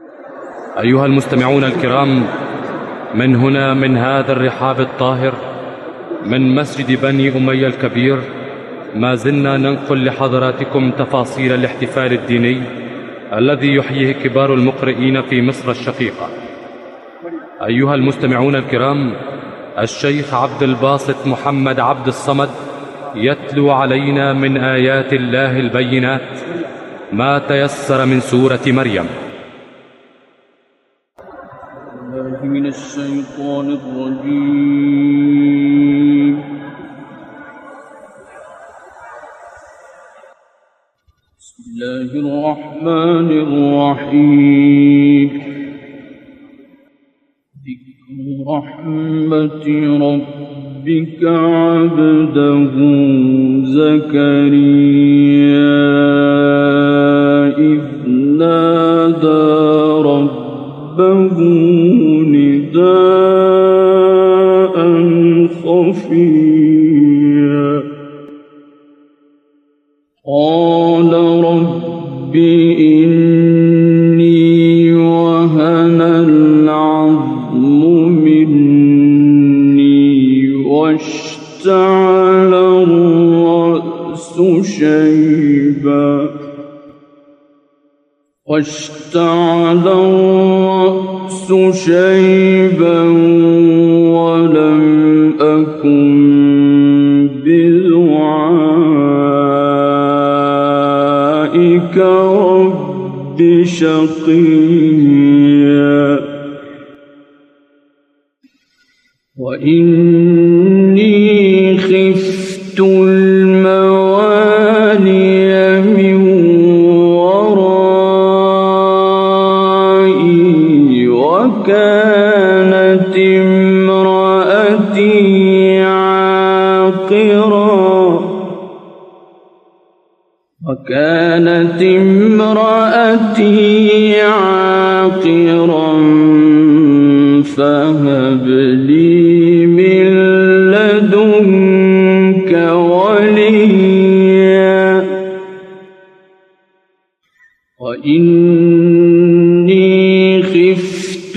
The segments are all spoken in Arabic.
أيها المستمعون الكرام، من هنا من هذا الرحاب الطاهر من مسجد بني أمية الكبير ما زلنا ننقل لحضراتكم تفاصيل الاحتفال الديني الذي يحييه كبار المقرئين في مصر الشقيقة. أيها المستمعون الكرام، الشيخ عبد الباسط محمد عبد الصمد يتلو علينا من آيات الله البينات ما تيسر من سورة مريم. من الشيطان الرجيم. بسم الله الرحمن الرحيم. ذكر رحمة ربك عبده زكريا إذ نادى ربه نداء خفيا قال رب إني وهن العظم مني واشتعل الرأس شيبا ولم أكن بدعائك رب شقيا وإني خفت الموالي من ورائي وكانت امرأتي عاقرا فهب لي من لدنك وليا وإني خفت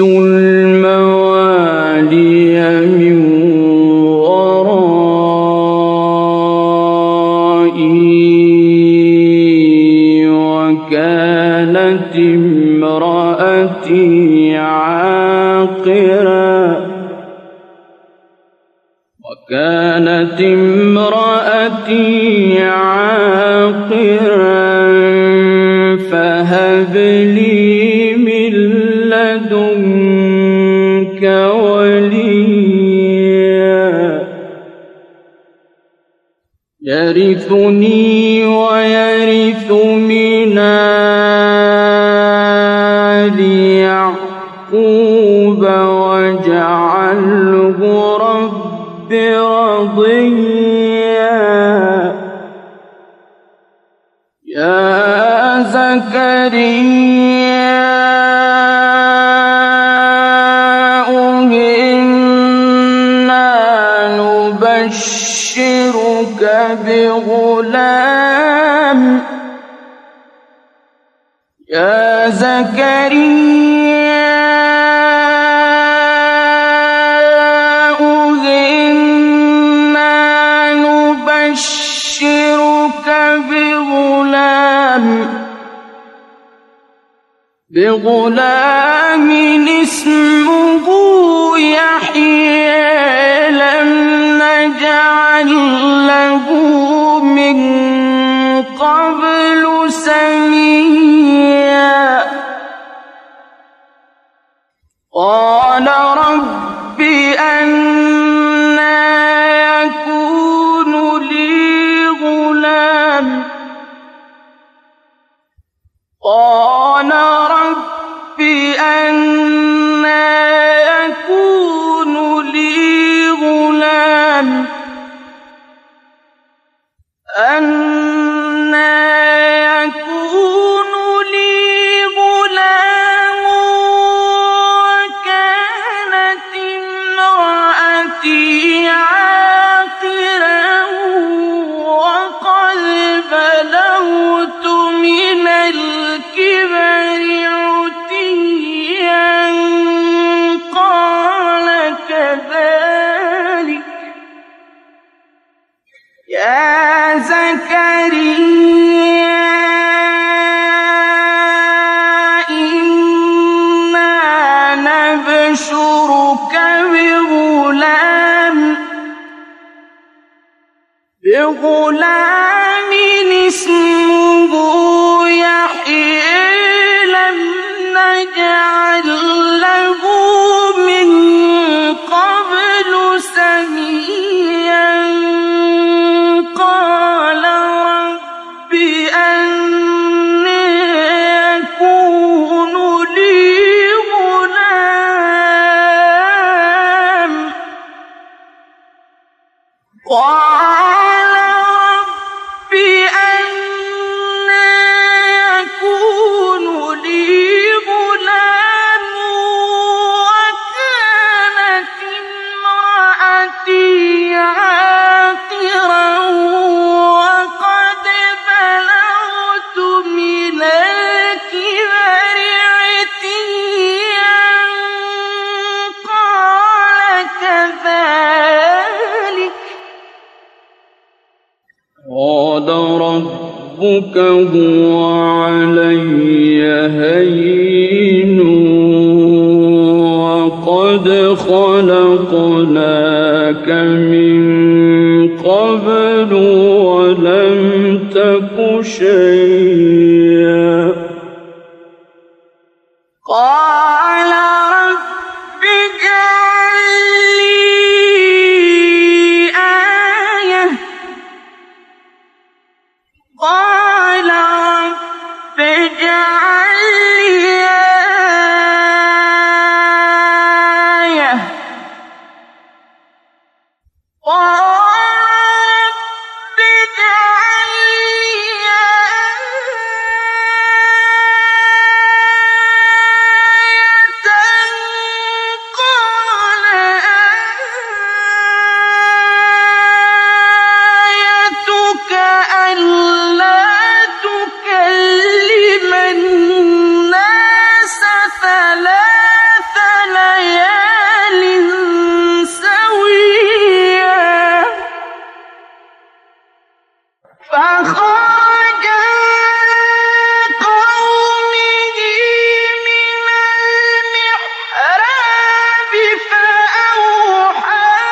الموالي من ورائي وكانت امرأتي عاقرا فهب لي من لدنك وليا يرثني ويرث من آل يعقوب واجعله رب رضيا يا زكريا إنا نبشرك بغلام يا زكريا إنا نبشرك بغلام اسمه يحيى لم نجعل له من قبل سميا قال رب أنى يكون لي غلام قال رب أنى يكون لي غلام أنى زكريا إنا نبشرك بغلام اسمه يحيى لم نجعل له من قبل سميا قال رب أنى يكون لي غلام وكانت امرأتي عاقرا وقد بلغت من الكبر عتيا قال كذلك قال ربك هو علي هين وقد خلقناك من قبل ولم تك شيئا قال رب اجعل لي آية قال رب اجعل لي آية قال رب اجعل لي آية قال آيتك ألا تكلم الناس 3 ليال سويا فخرج من قومه من المحراب فأوحى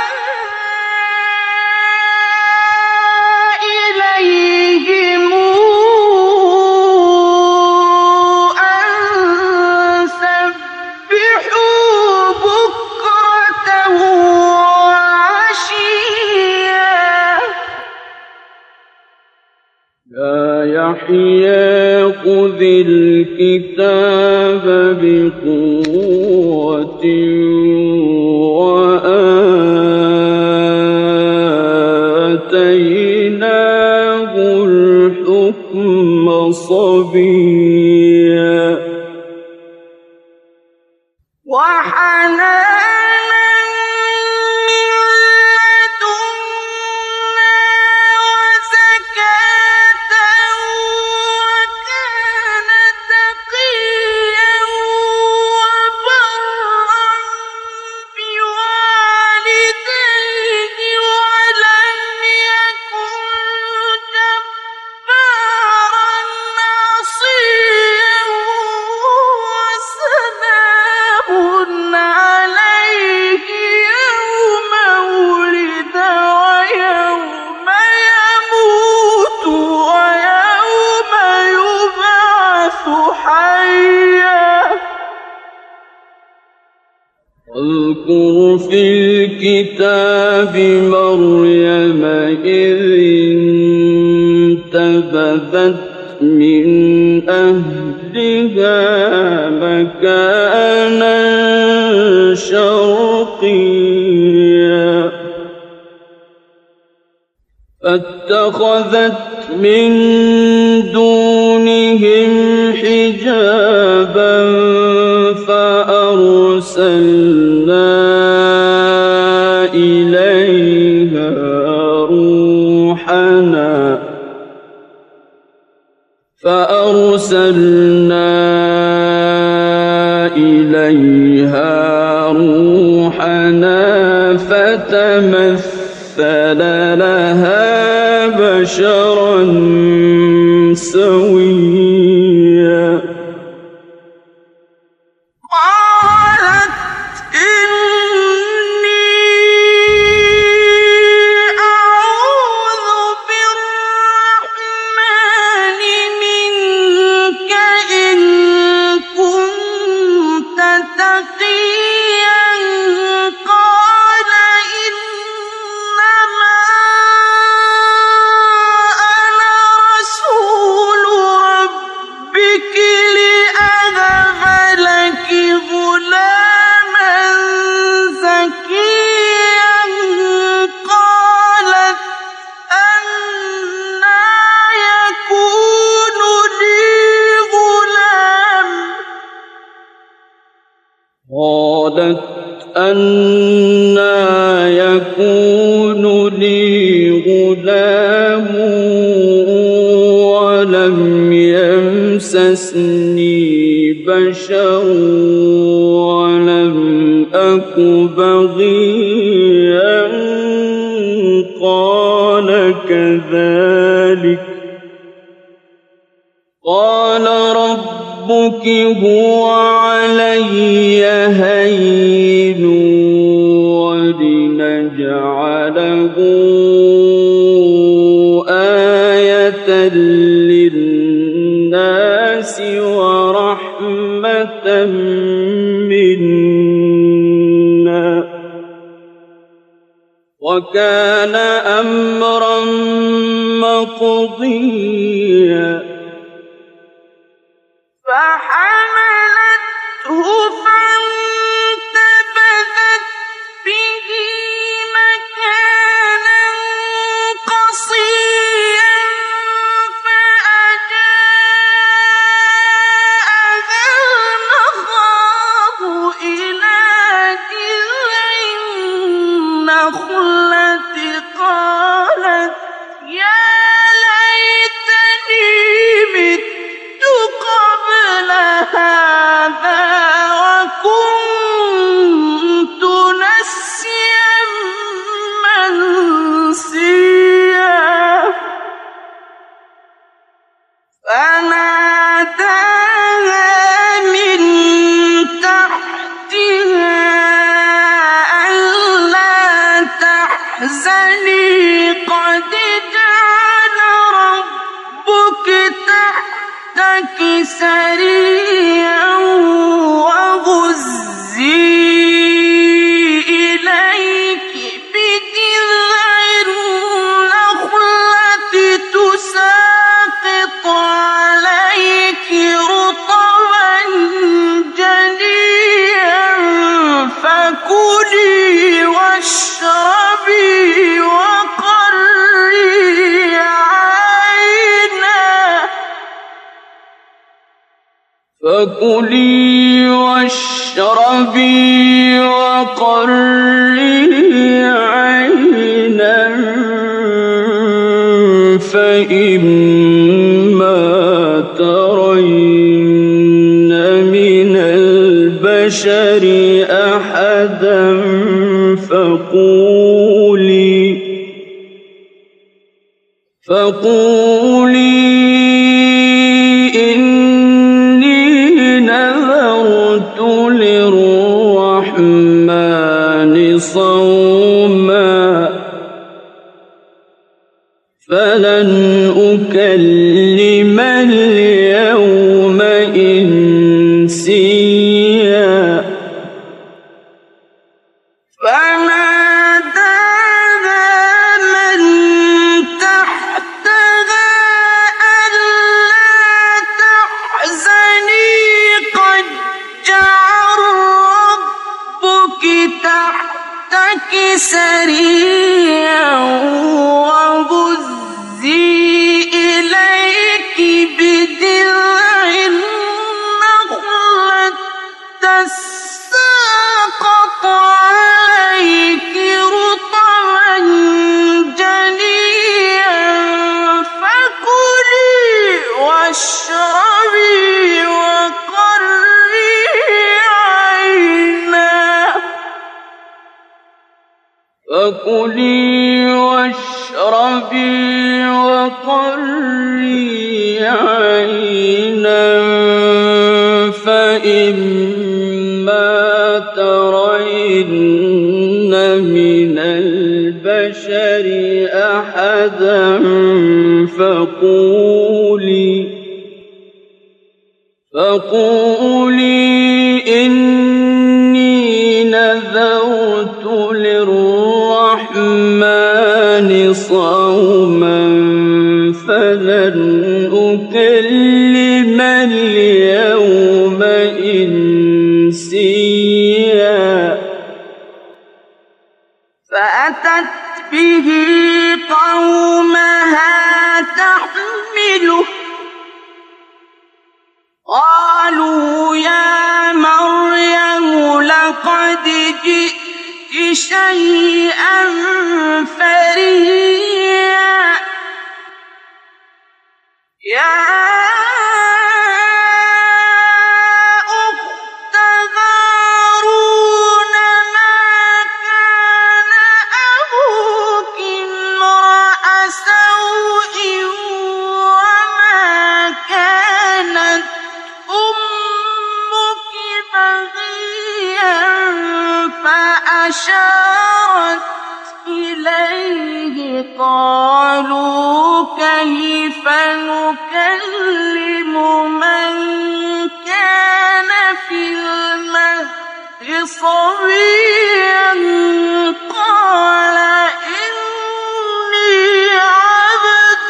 إليهم أن سبحوا بكرة وعشيا يا يحيى خذ الكتاب بقوة وآتيناه الحكم صبيا وحنانا من لدنا وزكاة وكان تقيا وبرا بوالديه ولم يكن جبارا عصيا وسلام عليه يوم ولد ويوم يموت ويوم يبعث حيا واذكر في الكتاب مريم إذ انتبذت من أهلها مكانا شرقيا فاتخذت من دونهم حجابا فأرسلنا إليها روحنا فتمثل لها بشرا سويا قالت أنى يكون لي غلام ولم يمسسني بشر ولم أك بغيا قال كذلك قال ربك هو علي هين ولنجعله آية للناس ورحمة منا وكان أمرا مقضيا فحملته فانتبذت به مكانا قصيا فأجاءها المخاض إلى جذع النخلة قالت يا ليتني مت قبل هذا وكنت نسيا منسيا فناداها من تحتها ألا تحزني قد جعل ربك تحتك سريا وهزي إليك بجذع النخلة تساقط عليك رطبا جنيا فكلي واشربي وقري عينا فكلي واشربي وقري عينا فإما ترين من البشر أحدا فقولي للرحمن صوما فلن أكلم اليوم إنسيا فناداها من تحتها ألا تحزني قد جعل ربك تحتك سريا وهزي إليك بجذع النخلة تساقط عليك رطبا جنيا فكلي واشربي وقري عينا فكلي واشربي وقري عينا فإما ترين من البشر أحدا فقولي إني نذرت للرحمن صوما فلن أكلم اليوم إنسيا فأتت به قومها تحمله قالوا يا مريم لقد جئت شيئا فريا يا أخت هارون ما كان أبوك امرأ سوء وما كانت أمك بغيا فأشارت إليه قالوا كيف نكلم من كان في المهد صبيا قال إني عبد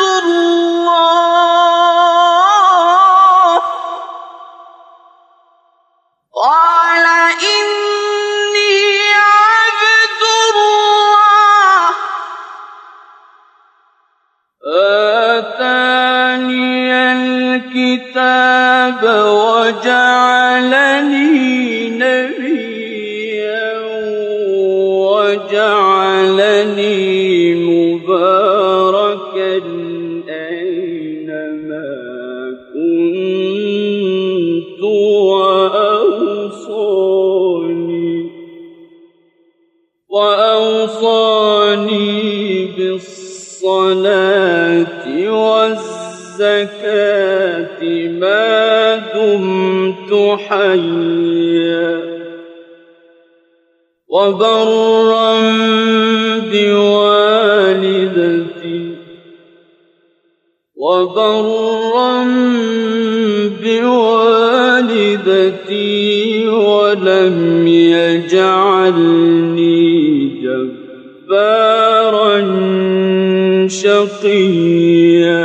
الله آتاني الكتاب وجعلني نبيا وجعلني مباركا أينما كنت وأوصاني بالصلاة والزكاة ما دمت حيا وبرا بوالدتي ولم يجعلني جبارا شقيا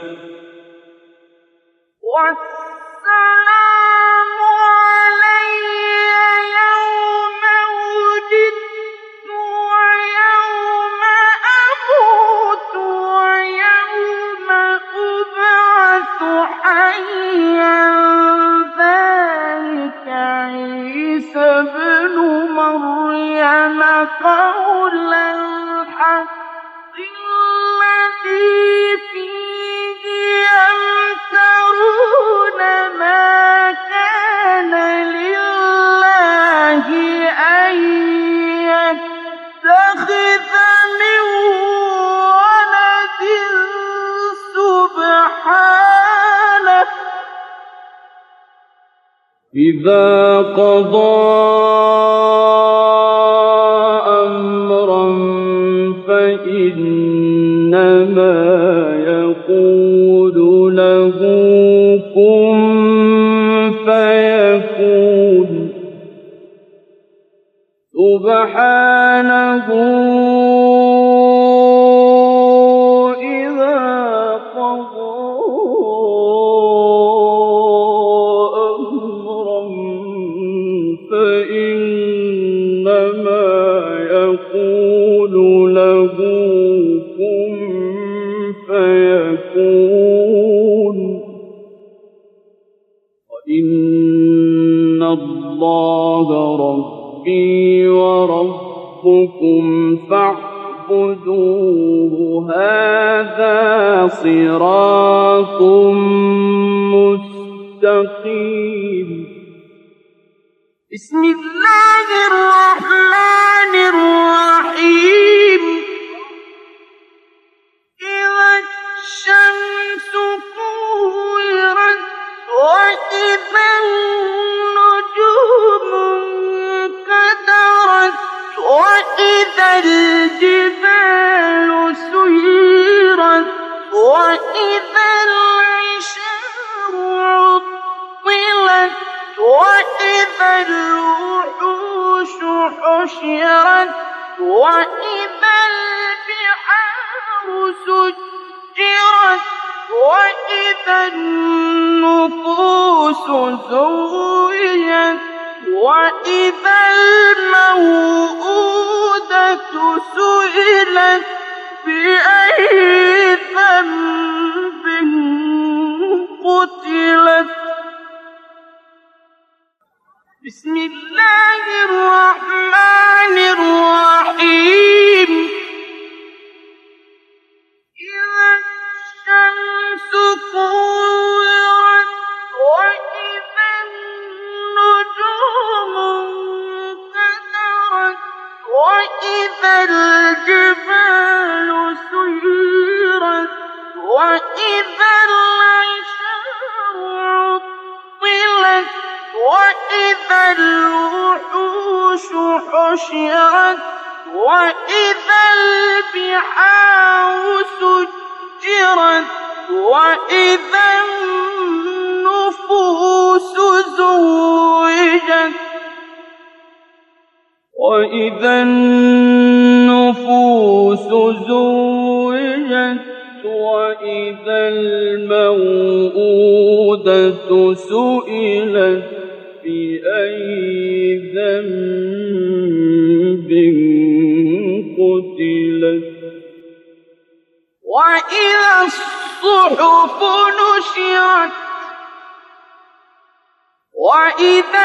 والسلام علي يوم ولدت ويوم أموت ويوم أبعث حيا ذلك عيسى ابن مريم قول الحق الذي فيه يمترون ما كان لله أن يتخذ من ولد سبحانه إذا قضى أمرا فإنما يقول له كن فيكون سبحانه إذا قضى أمرا فإنما يقول له كن فيكون وإن الله ربي وربكم فاعبدوه هذا صراط مستقيم بسم الله الرحمن الرحيم وإذا الجبال سيرت وإذا العشار عطلت وإذا الوحوش حشرت وإذا البحار سجرت وإذا النفوس زوجت وإذا الموءودة سئلت بأي ذنب قتلت. بسم الله الرحمن الرحيم. إذا الشمس كورت وإذا النجوم انكدرت وإذا الجبال سيرت وإذا العشار عطلت وإذا الوحوش حشرت وإذا البحار سجرت وإذا النفوس زوجت وإذا النفوس زوجت وإذا الموءودة سئلت بأي ذنب قتلت وإذا الصحف نشرت وإذا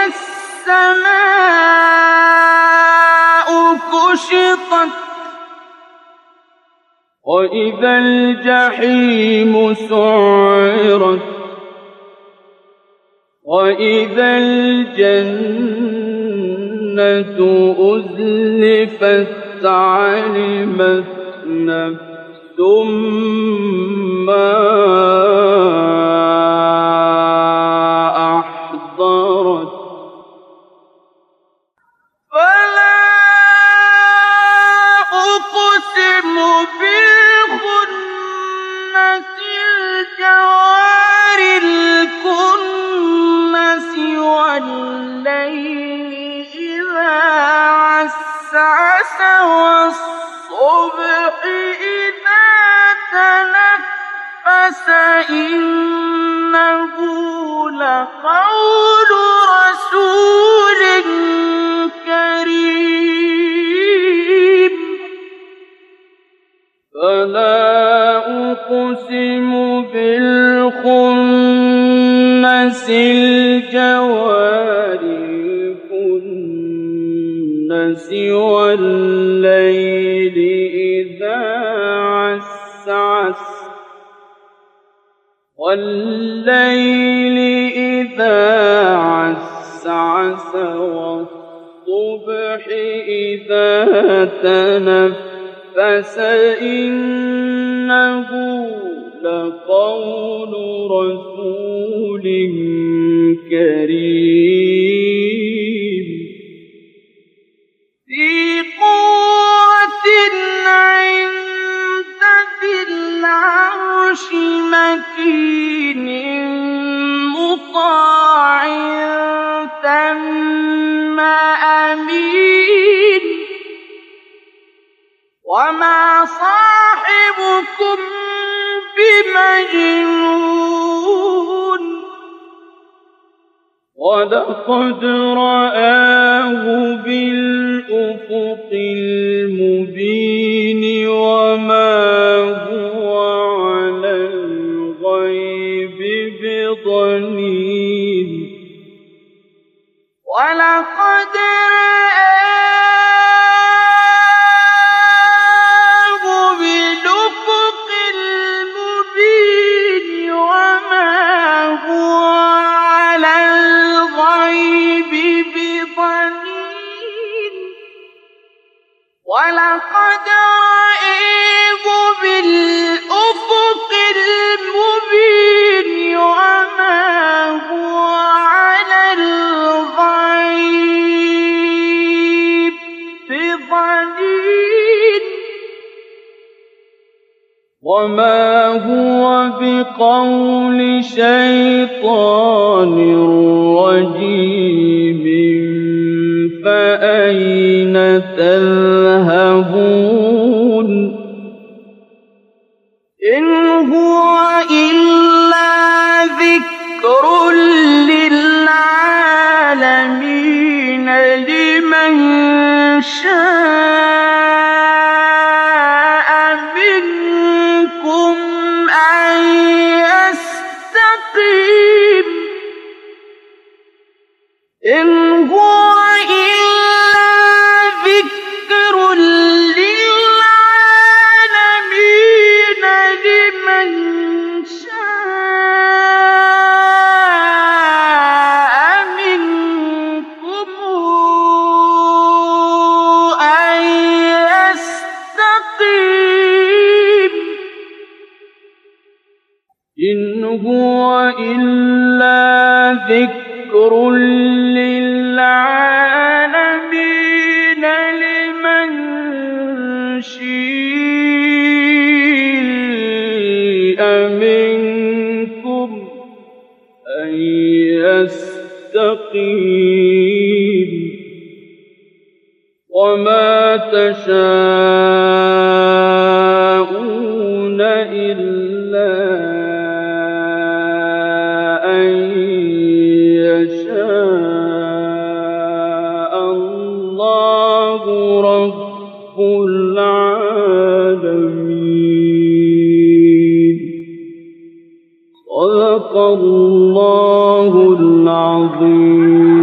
السماء كشطت وإذا الجحيم سعرت وإذا الجنة أزلفت علمت نفس ما أحضرت. فلا أقسم بالخنس الجوار الكنس والليل إذا عسعس والصبح إذا تنفس إنه لقول رسول كريم. فلا أقسم بالخنس الجوار الكنس والليل إذا عسعس والليل إذا عسعس والصبح إذا تنفس إنه لقول رسول كريم ذي قوة عند ذي العرش مكين مطاع ثم أمين وما صاحبكم بمجنون ولقد رآه بالأفق المبين وما هو على الغيب بضنين ولقد رآه بالأفق المبين وما هو على الغيب بضنين ولقد رآه بالأفق المبين وما هو على الغيب بضنين وما هو بقول شيطان رجيم فأين تذهبون إن هو إلا ذكر للعالمين لمن شاء منكم أن يستقيم إن هو إلا ذكر للعالمين لمن شاء منكم أن يستقيم إن هو إلا ذكر للعالمين لمن شاء منكم أن يستقيم وما تشاءون إلا أن يشاء الله رب العالمين صدق الله العظيم.